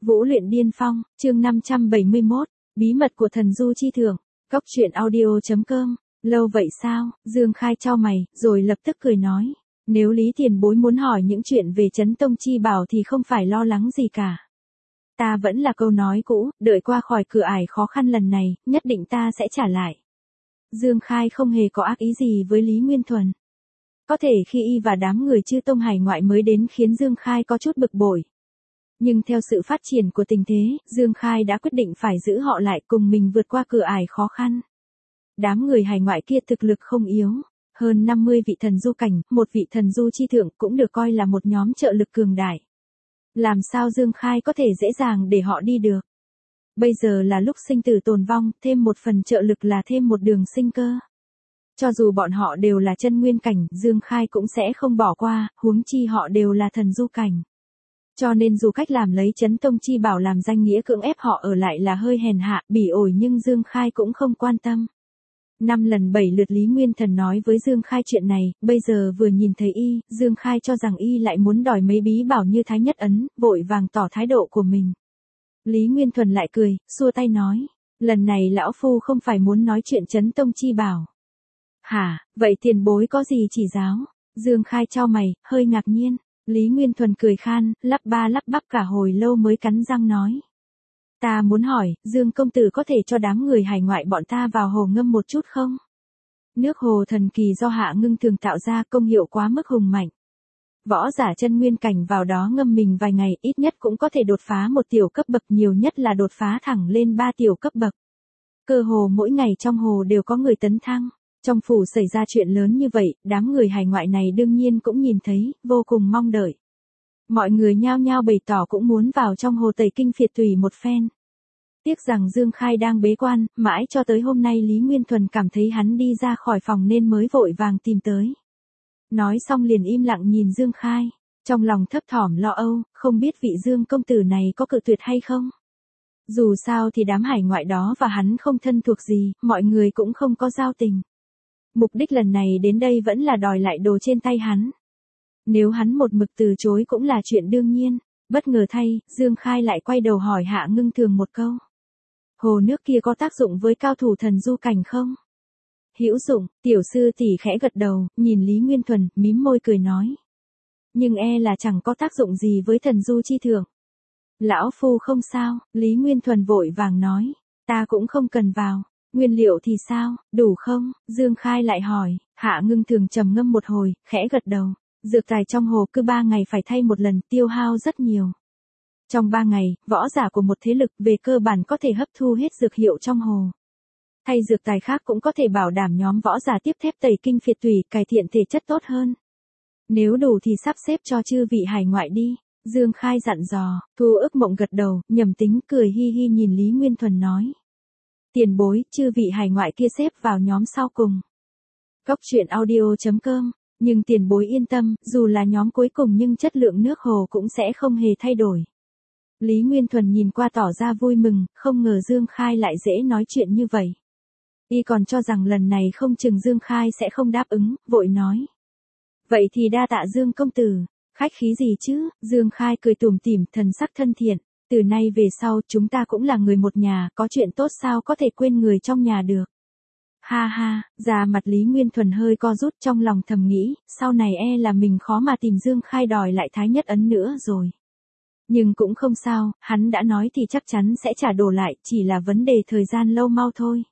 Vũ luyện điên phong, chương 571, bí mật của thần du chi thượng. Cóc truyện audio.com. Lâu vậy sao? Dương Khai chau mày, rồi lập tức cười nói. Nếu Lý Tiền Bối muốn hỏi những chuyện về Chấn Tông Chi Bảo thì không phải lo lắng gì cả. Ta vẫn là câu nói cũ, đợi qua khỏi cửa ải khó khăn lần này, nhất định ta sẽ trả lại. Dương Khai không hề có ác ý gì với Lý Nguyên Thuần. Có thể khi y và đám người Chư Tông hải ngoại mới đến khiến Dương Khai có chút bực bội. Nhưng theo sự phát triển của tình thế, Dương Khai đã quyết định phải giữ họ lại cùng mình vượt qua cửa ải khó khăn. Đám người hải ngoại kia thực lực không yếu. Hơn 50 vị thần du cảnh, một vị thần du chi thượng cũng được coi là một nhóm trợ lực cường đại. Làm sao Dương Khai có thể dễ dàng để họ đi được? Bây giờ là lúc sinh tử tồn vong, thêm một phần trợ lực là thêm một đường sinh cơ. Cho dù bọn họ đều là chân nguyên cảnh, Dương Khai cũng sẽ không bỏ qua, huống chi họ đều là thần du cảnh. Cho nên dù cách làm lấy Chấn Tông Chi Bảo làm danh nghĩa cưỡng ép họ ở lại là hơi hèn hạ, bỉ ổi nhưng Dương Khai cũng không quan tâm. 5 lần 7 lượt Lý Nguyên Thần nói với Dương Khai chuyện này, bây giờ vừa nhìn thấy y, Dương Khai cho rằng y lại muốn đòi mấy bí bảo như Thái Nhất Ấn, vội vàng tỏ thái độ của mình. Lý Nguyên Thuần lại cười, xua tay nói, lần này lão phu không phải muốn nói chuyện Chấn Tông Chi Bảo. Hả, vậy tiền bối có gì chỉ giáo? Dương Khai chau mày, hơi ngạc nhiên. Lý Nguyên Thuần cười khan, lắp ba lắp bắp cả hồi lâu mới cắn răng nói. Ta muốn hỏi, Dương công tử có thể cho đám người hải ngoại bọn ta vào hồ ngâm một chút không? Nước hồ thần kỳ do Hạ Ngưng Thường tạo ra công hiệu quá mức hùng mạnh. Võ giả chân nguyên cảnh vào đó ngâm mình vài ngày ít nhất cũng có thể đột phá một tiểu cấp bậc, nhiều nhất là đột phá thẳng lên 3 tiểu cấp bậc. Cơ hồ mỗi ngày trong hồ đều có người tấn thăng. Trong phủ xảy ra chuyện lớn như vậy, đám người hải ngoại này đương nhiên cũng nhìn thấy, vô cùng mong đợi. Mọi người nhao nhao bày tỏ cũng muốn vào trong hồ tẩy kinh phiệt tùy một phen. Tiếc rằng Dương Khai đang bế quan, mãi cho tới hôm nay Lý Nguyên Thuần cảm thấy hắn đi ra khỏi phòng nên mới vội vàng tìm tới. Nói xong liền im lặng nhìn Dương Khai, trong lòng thấp thỏm lo âu, không biết vị Dương công tử này có cự tuyệt hay không. Dù sao thì đám hải ngoại đó và hắn không thân thuộc gì, mọi người cũng không có giao tình. Mục đích lần này đến đây vẫn là đòi lại đồ trên tay hắn. Nếu hắn một mực từ chối cũng là chuyện đương nhiên. Bất ngờ thay, Dương Khai lại quay đầu hỏi Hạ Ngưng Thường một câu. Hồ nước kia có tác dụng với cao thủ thần du cảnh không? Hữu dụng, tiểu sư tỷ khẽ gật đầu, nhìn Lý Nguyên Thuần, mím môi cười nói. Nhưng e là chẳng có tác dụng gì với thần du chi thượng. Lão phu không sao, Lý Nguyên Thuần vội vàng nói. Ta cũng không cần vào. Nguyên liệu thì sao, đủ không? Dương Khai lại hỏi. Hạ Ngưng Thường trầm ngâm một hồi, khẽ gật đầu. Dược tài trong hồ cứ 3 ngày phải thay một lần, tiêu hao rất nhiều. Trong 3 ngày, võ giả của một thế lực về cơ bản có thể hấp thu hết dược hiệu trong hồ. Thay dược tài khác cũng có thể bảo đảm nhóm võ giả tiếp thép tẩy kinh phiệt tủy, cải thiện thể chất tốt hơn. Nếu đủ thì sắp xếp cho chư vị hải ngoại đi. Dương Khai dặn dò. Thu Ức Mộng gật đầu, Nhầm Tính cười hi hi nhìn Lý Nguyên Thuần nói. Tiền bối, chư vị hải ngoại kia xếp vào nhóm sau cùng. Cóc truyện audio.com. Nhưng tiền bối yên tâm, dù là nhóm cuối cùng nhưng chất lượng nước hồ cũng sẽ không hề thay đổi. Lý Nguyên Thuần nhìn qua tỏ ra vui mừng, không ngờ Dương Khai lại dễ nói chuyện như vậy. Y còn cho rằng lần này không chừng Dương Khai sẽ không đáp ứng, vội nói. Vậy thì đa tạ Dương công tử, khách khí gì chứ? Dương Khai cười tủm tỉm, thần sắc thân thiện. Từ nay về sau chúng ta cũng là người một nhà, có chuyện tốt sao có thể quên người trong nhà được. Ha ha, da mặt Lý Nguyên Thuần hơi co rút, trong lòng thầm nghĩ, sau này e là mình khó mà tìm Dương Khai đòi lại Thái Nhất Ấn nữa rồi. Nhưng cũng không sao, hắn đã nói thì chắc chắn sẽ trả đổ lại, chỉ là vấn đề thời gian lâu mau thôi.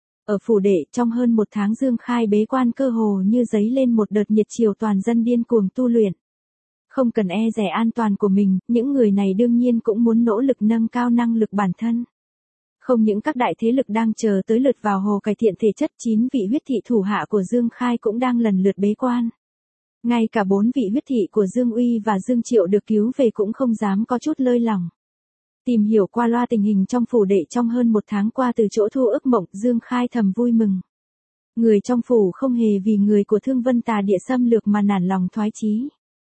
Ở phủ đệ, trong hơn 1 tháng Dương Khai bế quan cơ hồ như giấy lên một đợt nhiệt triều toàn dân điên cuồng tu luyện. Không cần e dè an toàn của mình, những người này đương nhiên cũng muốn nỗ lực nâng cao năng lực bản thân. Không những các đại thế lực đang chờ tới lượt vào hồ cải thiện thể chất, 9 vị huyết thị thủ hạ của Dương Khai cũng đang lần lượt bế quan. Ngay cả 4 vị huyết thị của Dương Uy và Dương Triệu được cứu về cũng không dám có chút lơi lỏng. Tìm hiểu qua loa tình hình trong phủ đệ trong hơn 1 tháng qua từ chỗ Thu Ức Mộng, Dương Khai thầm vui mừng. Người trong phủ không hề vì người của Thương Vân Tà Địa xâm lược mà nản lòng thoái chí.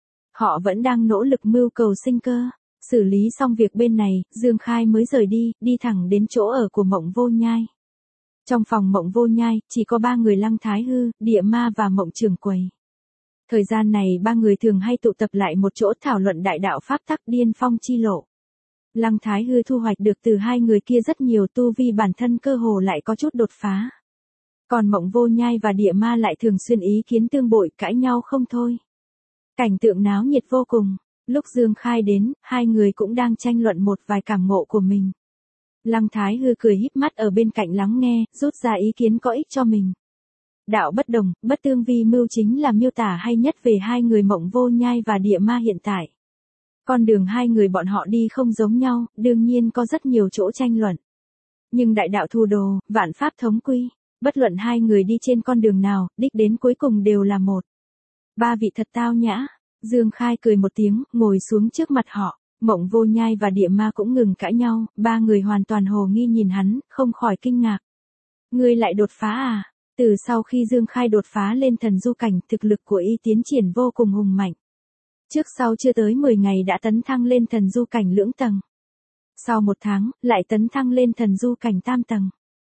Họ vẫn đang nỗ lực mưu cầu sinh cơ. Xử lý xong việc bên này, Dương Khai mới rời đi thẳng đến chỗ ở của Mộng Vô Nhai. Trong phòng Mộng Vô Nhai, chỉ có 3 người Lăng Thái Hư, Địa Ma và Mộng Trường Quầy. Thời gian này 3 người thường hay tụ tập lại một chỗ thảo luận đại đạo pháp tắc Điên Phong chi lộ. Lăng Thái Hư thu hoạch được từ hai người kia rất nhiều, tu vi bản thân cơ hồ lại có chút đột phá. Còn Mộng Vô Nhai và Địa Ma lại thường xuyên ý kiến tương bội, cãi nhau không thôi. Cảnh tượng náo nhiệt vô cùng. Lúc Dương Khai đến, hai người cũng đang tranh luận một vài cảm ngộ của mình. Lăng Thái Hư cười híp mắt ở bên cạnh lắng nghe, rút ra ý kiến có ích cho mình. Đạo bất đồng, bất tương vi mưu chính là miêu tả hay nhất về hai người Mộng Vô Nhai và Địa Ma hiện tại. Con đường hai người bọn họ đi không giống nhau, đương nhiên có rất nhiều chỗ tranh luận. Nhưng đại đạo thu đồ, vạn pháp thống quy, bất luận hai người đi trên con đường nào, đích đến cuối cùng đều là một. Ba vị thật tao nhã. Dương Khai cười một tiếng, ngồi xuống trước mặt họ. Mộng Vô Nhai và Địa Ma cũng ngừng cãi nhau, ba người hoàn toàn hồ nghi nhìn hắn, không khỏi kinh ngạc. Ngươi lại đột phá à? Từ sau khi Dương Khai đột phá lên thần du cảnh, thực lực của y tiến triển vô cùng hùng mạnh. Trước sau chưa tới 10 ngày đã tấn thăng lên thần du cảnh lưỡng tầng. Sau 1 tháng, lại tấn thăng lên thần du cảnh tam tầng.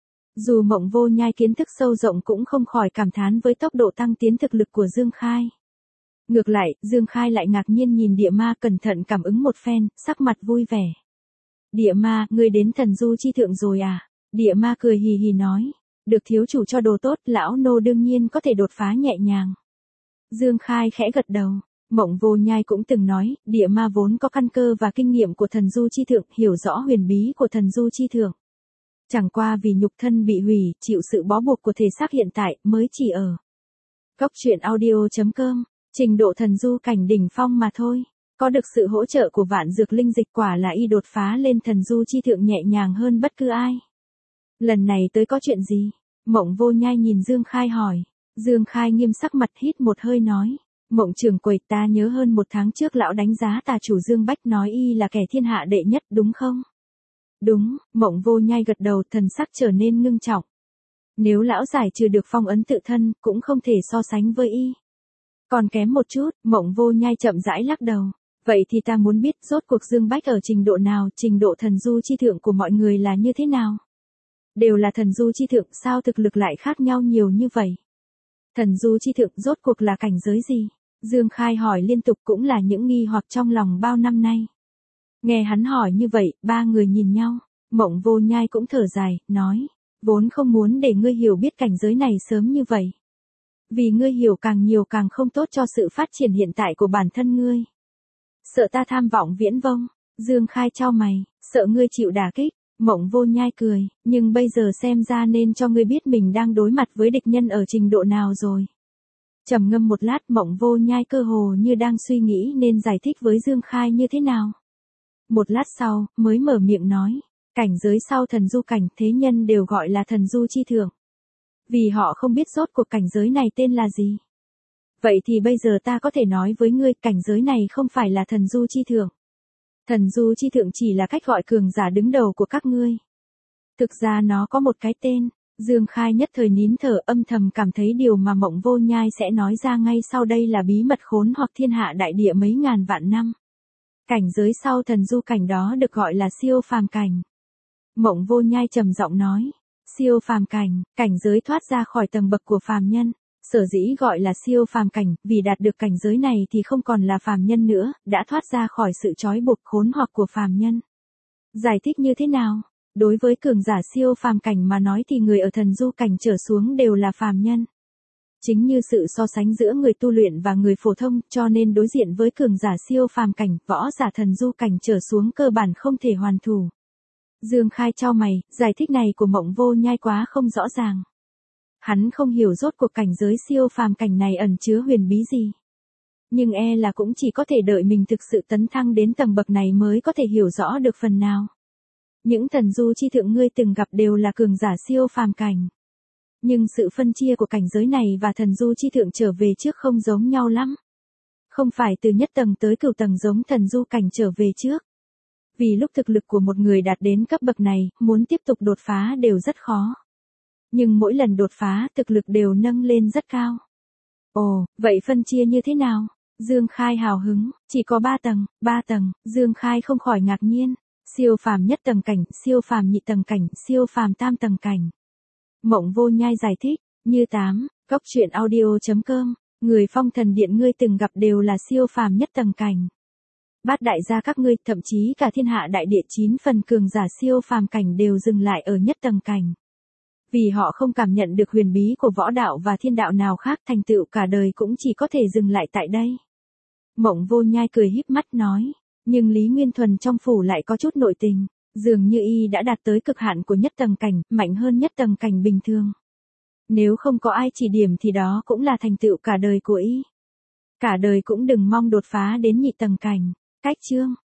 Dù Mộng Vô Nhai kiến thức sâu rộng cũng không khỏi cảm thán với tốc độ tăng tiến thực lực của Dương Khai. Ngược lại, Dương Khai lại ngạc nhiên nhìn Địa Ma cẩn thận cảm ứng một phen, sắc mặt vui vẻ. Địa Ma, ngươi đến thần du chi thượng rồi à? Địa Ma cười hì hì nói. Được thiếu chủ cho đồ tốt, lão nô đương nhiên có thể đột phá nhẹ nhàng. Dương Khai khẽ gật đầu. Mộng Vô Nhai cũng từng nói, Địa Ma vốn có căn cơ và kinh nghiệm của thần du chi thượng, hiểu rõ huyền bí của thần du chi thượng. Chẳng qua vì nhục thân bị hủy, chịu sự bó buộc của thể xác hiện tại, mới chỉ ở Góc Truyện Audio.com, trình độ thần du cảnh đỉnh phong mà thôi. Có được sự hỗ trợ của vạn dược linh dịch, quả là y đột phá lên thần du chi thượng nhẹ nhàng hơn bất cứ ai. Lần này tới có chuyện gì? Mộng Vô Nhai nhìn Dương Khai hỏi. Dương Khai nghiêm sắc mặt hít một hơi nói. Mộng trưởng quầy, ta nhớ hơn 1 tháng trước lão đánh giá tà chủ Dương Bách nói y là kẻ thiên hạ đệ nhất đúng không? Đúng, Mộng Vô Nhai gật đầu, thần sắc trở nên ngưng trọng. Nếu lão giải trừ được phong ấn tự thân, cũng không thể so sánh với y. Còn kém một chút, Mộng Vô Nhai chậm rãi lắc đầu. Vậy thì ta muốn biết rốt cuộc Dương Bách ở trình độ nào, trình độ thần du chi thượng của mọi người là như thế nào? Đều là thần du chi thượng, sao thực lực lại khác nhau nhiều như vậy? Thần du chi thượng rốt cuộc là cảnh giới gì? Dương Khai hỏi liên tục, cũng là những nghi hoặc trong lòng bao năm nay. Nghe hắn hỏi như vậy, ba người nhìn nhau. Mộng Vô Nhai cũng thở dài, nói. Vốn không muốn để ngươi hiểu biết cảnh giới này sớm như vậy. Vì ngươi hiểu càng nhiều càng không tốt cho sự phát triển hiện tại của bản thân ngươi. Sợ ta tham vọng viễn vông. Dương Khai chau mày, sợ ngươi chịu đả kích. Mộng Vô Nhai cười, nhưng bây giờ xem ra nên cho ngươi biết mình đang đối mặt với địch nhân ở trình độ nào rồi. Trầm ngâm một lát, Mộng Vô Nhai cơ hồ như đang suy nghĩ nên giải thích với Dương Khai như thế nào. Một lát sau, mới mở miệng nói, cảnh giới sau thần du cảnh thế nhân đều gọi là thần du chi thượng. Vì họ không biết rốt cuộc cảnh giới này tên là gì. Vậy thì bây giờ ta có thể nói với ngươi, cảnh giới này không phải là thần du chi thượng. Thần du chi thượng chỉ là cách gọi cường giả đứng đầu của các ngươi. Thực ra nó có một cái tên. Dương Khai nhất thời nín thở, âm thầm cảm thấy điều mà Mộng Vô Nhai sẽ nói ra ngay sau đây là bí mật khốn hoặc thiên hạ đại địa mấy ngàn vạn năm. Cảnh giới sau thần du cảnh đó được gọi là siêu phàm cảnh. Mộng Vô Nhai trầm giọng nói, siêu phàm cảnh, cảnh giới thoát ra khỏi tầng bậc của phàm nhân. Sở dĩ gọi là siêu phàm cảnh, vì đạt được cảnh giới này thì không còn là phàm nhân nữa, đã thoát ra khỏi sự trói buộc khốn hoặc của phàm nhân. Giải thích như thế nào? Đối với cường giả siêu phàm cảnh mà nói thì người ở thần du cảnh trở xuống đều là phàm nhân. Chính như sự so sánh giữa người tu luyện và người phổ thông, cho nên đối diện với cường giả siêu phàm cảnh, võ giả thần du cảnh trở xuống cơ bản không thể hoàn thủ. Dương Khai chau mày, giải thích này của Mộng Vô Nhai quá không rõ ràng. Hắn không hiểu rốt cuộc cảnh giới siêu phàm cảnh này ẩn chứa huyền bí gì. Nhưng e là cũng chỉ có thể đợi mình thực sự tấn thăng đến tầng bậc này mới có thể hiểu rõ được phần nào. Những thần du chi thượng ngươi từng gặp đều là cường giả siêu phàm cảnh. Nhưng sự phân chia của cảnh giới này và thần du chi thượng trở về trước không giống nhau lắm. Không phải từ nhất tầng tới cửu tầng giống thần du cảnh trở về trước. Vì lúc thực lực của một người đạt đến cấp bậc này, muốn tiếp tục đột phá đều rất khó. Nhưng mỗi lần đột phá, thực lực đều nâng lên rất cao. Ồ, vậy phân chia như thế nào? Dương Khai hào hứng, chỉ có 3 tầng, Dương Khai không khỏi ngạc nhiên. Siêu phàm nhất tầng cảnh, siêu phàm nhị tầng cảnh, siêu phàm tam tầng cảnh. Mộng Vô Nhai giải thích, như 8, Góc Truyện Audio.com, người Phong Thần Điện ngươi từng gặp đều là siêu phàm nhất tầng cảnh. Bát đại gia các ngươi, thậm chí cả thiên hạ đại địa 9 phần cường giả siêu phàm cảnh đều dừng lại ở nhất tầng cảnh. Vì họ không cảm nhận được huyền bí của võ đạo và thiên đạo nào khác, thành tựu cả đời cũng chỉ có thể dừng lại tại đây. Mộng Vô Nhai cười híp mắt nói, nhưng Lý Nguyên Thuần trong phủ lại có chút nội tình, dường như y đã đạt tới cực hạn của nhất tầng cảnh, mạnh hơn nhất tầng cảnh bình thường. Nếu không có ai chỉ điểm thì đó cũng là thành tựu cả đời của y. Cả đời cũng đừng mong đột phá đến nhị tầng cảnh. Cách chương